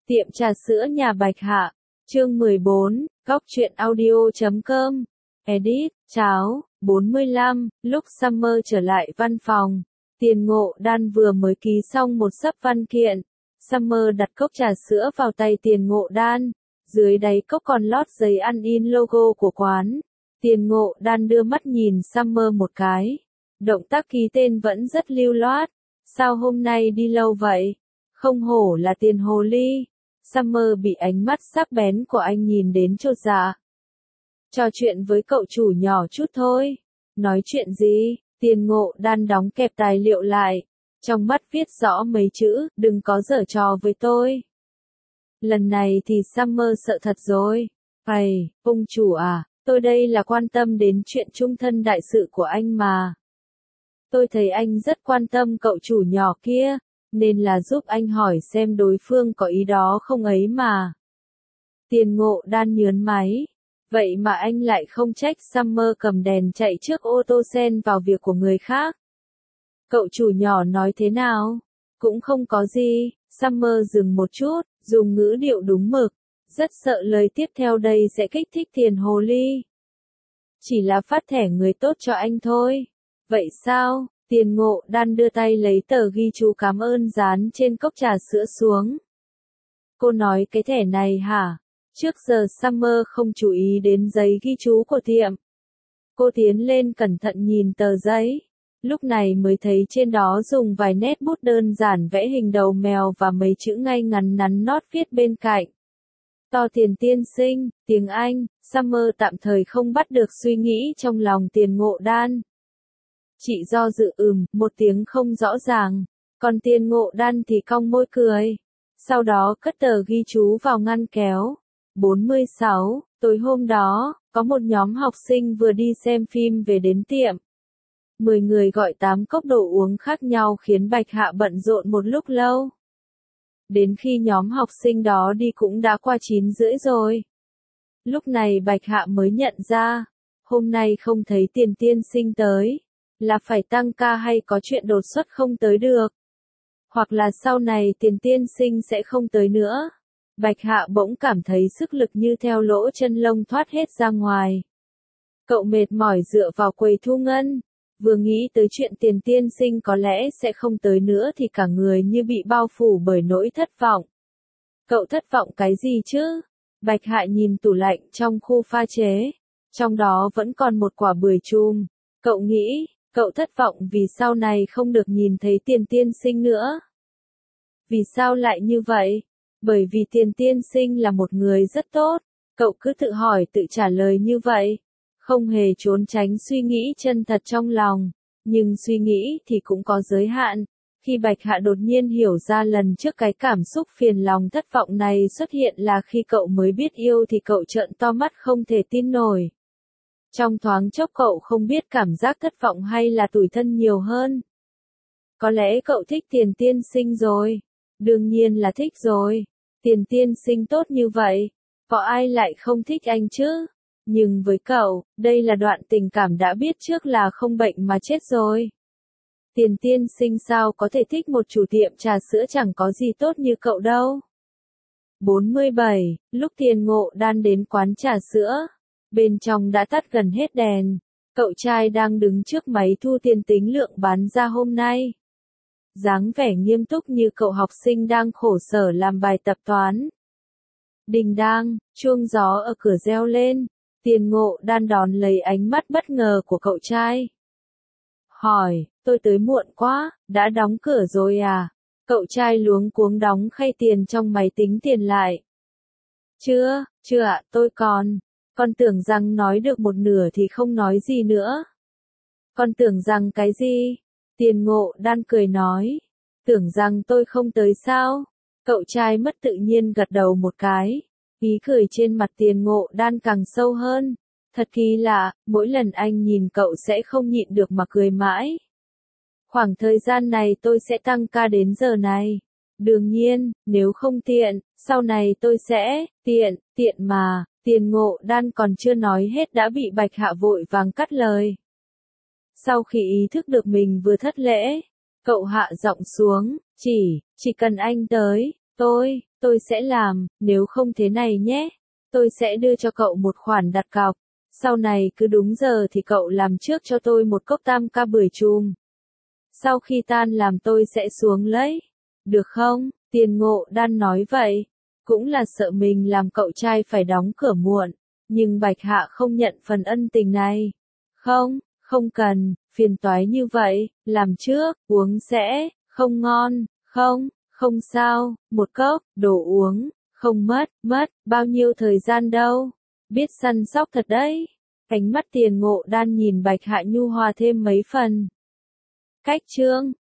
Tiệm trà sữa nhà Bạch Hạ, chương 14, góc truyện audio.com, edit, cháo, 45, lúc Summer trở lại văn phòng, Tiền Ngộ Đan vừa mới ký xong một xấp văn kiện. Summer đặt cốc trà sữa vào tay Tiền Ngộ Đan, dưới đáy cốc còn lót giấy ăn in logo của quán. Tiền Ngộ Đan đưa mắt nhìn Summer một cái, động tác ký tên vẫn rất lưu loát. Sao hôm nay đi lâu vậy? Không hổ là Tiền hồ ly. Summer bị ánh mắt sắc bén của anh nhìn đến chột dạ. Trò chuyện với cậu chủ nhỏ chút thôi. Nói chuyện gì? Tiền Ngộ Đan đóng kẹp tài liệu lại. Trong mắt viết rõ mấy chữ, đừng có giở trò với tôi. Lần này thì Summer sợ thật rồi. Ây, ông chủ à, tôi đây là quan tâm đến chuyện chung thân đại sự của anh mà. Tôi thấy anh rất quan tâm cậu chủ nhỏ kia, nên là giúp anh hỏi xem đối phương có ý đó không ấy mà. Tiền Ngộ Đan nhớn máy. Vậy mà anh lại không trách Summer cầm đèn chạy trước ô tô xen vào việc của người khác. Cậu chủ nhỏ nói thế nào? Cũng không có gì. Summer dừng một chút, dùng ngữ điệu đúng mực. Rất sợ lời tiếp theo đây sẽ kích thích Tiền hồ ly. Chỉ là phát thẻ người tốt cho anh thôi. Vậy sao? Tiền Ngộ Đan đưa tay lấy tờ ghi chú cảm ơn dán trên cốc trà sữa xuống. Cô nói cái thẻ này hả? Trước giờ Summer không chú ý đến giấy ghi chú của tiệm. Cô tiến lên cẩn thận nhìn tờ giấy. Lúc này mới thấy trên đó dùng vài nét bút đơn giản vẽ hình đầu mèo và mấy chữ ngay ngắn nắn nót viết bên cạnh. To Tiền tiên sinh, tiếng Anh. Summer tạm thời không bắt được suy nghĩ trong lòng Tiền Ngộ Đan. Chị do dự một tiếng không rõ ràng, còn Tiền Ngộ Đan thì cong môi cười. Sau đó cất tờ ghi chú vào ngăn kéo. 46, tối hôm đó, có một nhóm học sinh vừa đi xem phim về đến tiệm. 10 người gọi 8 cốc đồ uống khác nhau khiến Bạch Hạ bận rộn một lúc lâu. Đến khi nhóm học sinh đó đi cũng đã qua 9 rưỡi rồi. Lúc này Bạch Hạ mới nhận ra, hôm nay không thấy Tiền tiên sinh tới. Là phải tăng ca hay có chuyện đột xuất không tới được? Hoặc là sau này Tiền tiên sinh sẽ không tới nữa? Bạch Hạ bỗng cảm thấy sức lực như theo lỗ chân lông thoát hết ra ngoài. Cậu mệt mỏi dựa vào quầy thu ngân. Vừa nghĩ tới chuyện Tiền tiên sinh có lẽ sẽ không tới nữa thì cả người như bị bao phủ bởi nỗi thất vọng. Cậu thất vọng cái gì chứ? Bạch Hạ nhìn tủ lạnh trong khu pha chế. Trong đó vẫn còn một quả bưởi chùm. Cậu nghĩ, cậu thất vọng vì sau này không được nhìn thấy Tiền tiên sinh nữa. Vì sao lại như vậy? Bởi vì Tiền tiên sinh là một người rất tốt. Cậu cứ tự hỏi tự trả lời như vậy. Không hề trốn tránh suy nghĩ chân thật trong lòng. Nhưng suy nghĩ thì cũng có giới hạn. Khi Bạch Hạ đột nhiên hiểu ra lần trước cái cảm xúc phiền lòng thất vọng này xuất hiện là khi cậu mới biết yêu thì cậu trợn to mắt không thể tin nổi. Trong thoáng chốc cậu không biết cảm giác thất vọng hay là tủi thân nhiều hơn. Có lẽ cậu thích Tiền tiên sinh rồi. Đương nhiên là thích rồi. Tiền tiên sinh tốt như vậy. Có ai lại không thích anh chứ? Nhưng với cậu, đây là đoạn tình cảm đã biết trước là không bệnh mà chết rồi. Tiền tiên sinh sao có thể thích một chủ tiệm trà sữa chẳng có gì tốt như cậu đâu. 47, lúc Tiền Ngộ Đan đến quán trà sữa. Bên trong đã tắt gần hết đèn. Cậu trai đang đứng trước máy thu tiền tính lượng bán ra hôm nay. Dáng vẻ nghiêm túc như cậu học sinh đang khổ sở làm bài tập toán. Đình đang, chuông gió ở cửa reo lên. Tiền Ngộ Đan đón lấy ánh mắt bất ngờ của cậu trai. Hỏi, tôi tới muộn quá, đã đóng cửa rồi à? Cậu trai luống cuống đóng khay tiền trong máy tính tiền lại. Chưa ạ, tôi con tưởng rằng nói được một nửa thì không nói gì nữa. Con tưởng rằng cái gì? Tiền Ngộ Đan cười nói. Tưởng rằng tôi không tới sao? Cậu trai mất tự nhiên gật đầu một cái. Ý cười trên mặt Tiền Ngộ Đan càng sâu hơn. Thật kỳ lạ, mỗi lần anh nhìn cậu sẽ không nhịn được mà cười mãi. Khoảng thời gian này tôi sẽ tăng ca đến giờ này. Đương nhiên, nếu không tiện, sau này tôi sẽ, tiện mà. Tiền Ngộ Đan còn chưa nói hết đã bị Bạch Hạ vội vàng cắt lời. Sau khi ý thức được mình vừa thất lễ, cậu hạ giọng xuống, chỉ cần anh tới, Tôi sẽ làm, nếu không thế này nhé. Tôi sẽ đưa cho cậu một khoản đặt cọc. Sau này cứ đúng giờ thì cậu làm trước cho tôi một cốc tam ca bưởi chùm. Sau khi tan làm tôi sẽ xuống lấy. Được không? Tiền Ngộ Đan nói vậy. Cũng là sợ mình làm cậu trai phải đóng cửa muộn. Nhưng Bạch Hạ không nhận phần ân tình này. Không, không cần, phiền toái như vậy, làm trước, uống sẽ, không ngon, không, không sao, một cốc, đồ uống, không mất, bao nhiêu thời gian đâu. Biết săn sóc thật đấy. Ánh mắt Tiền Ngộ Đan nhìn Bạch Hạ nhu hòa thêm mấy phần. Cách chương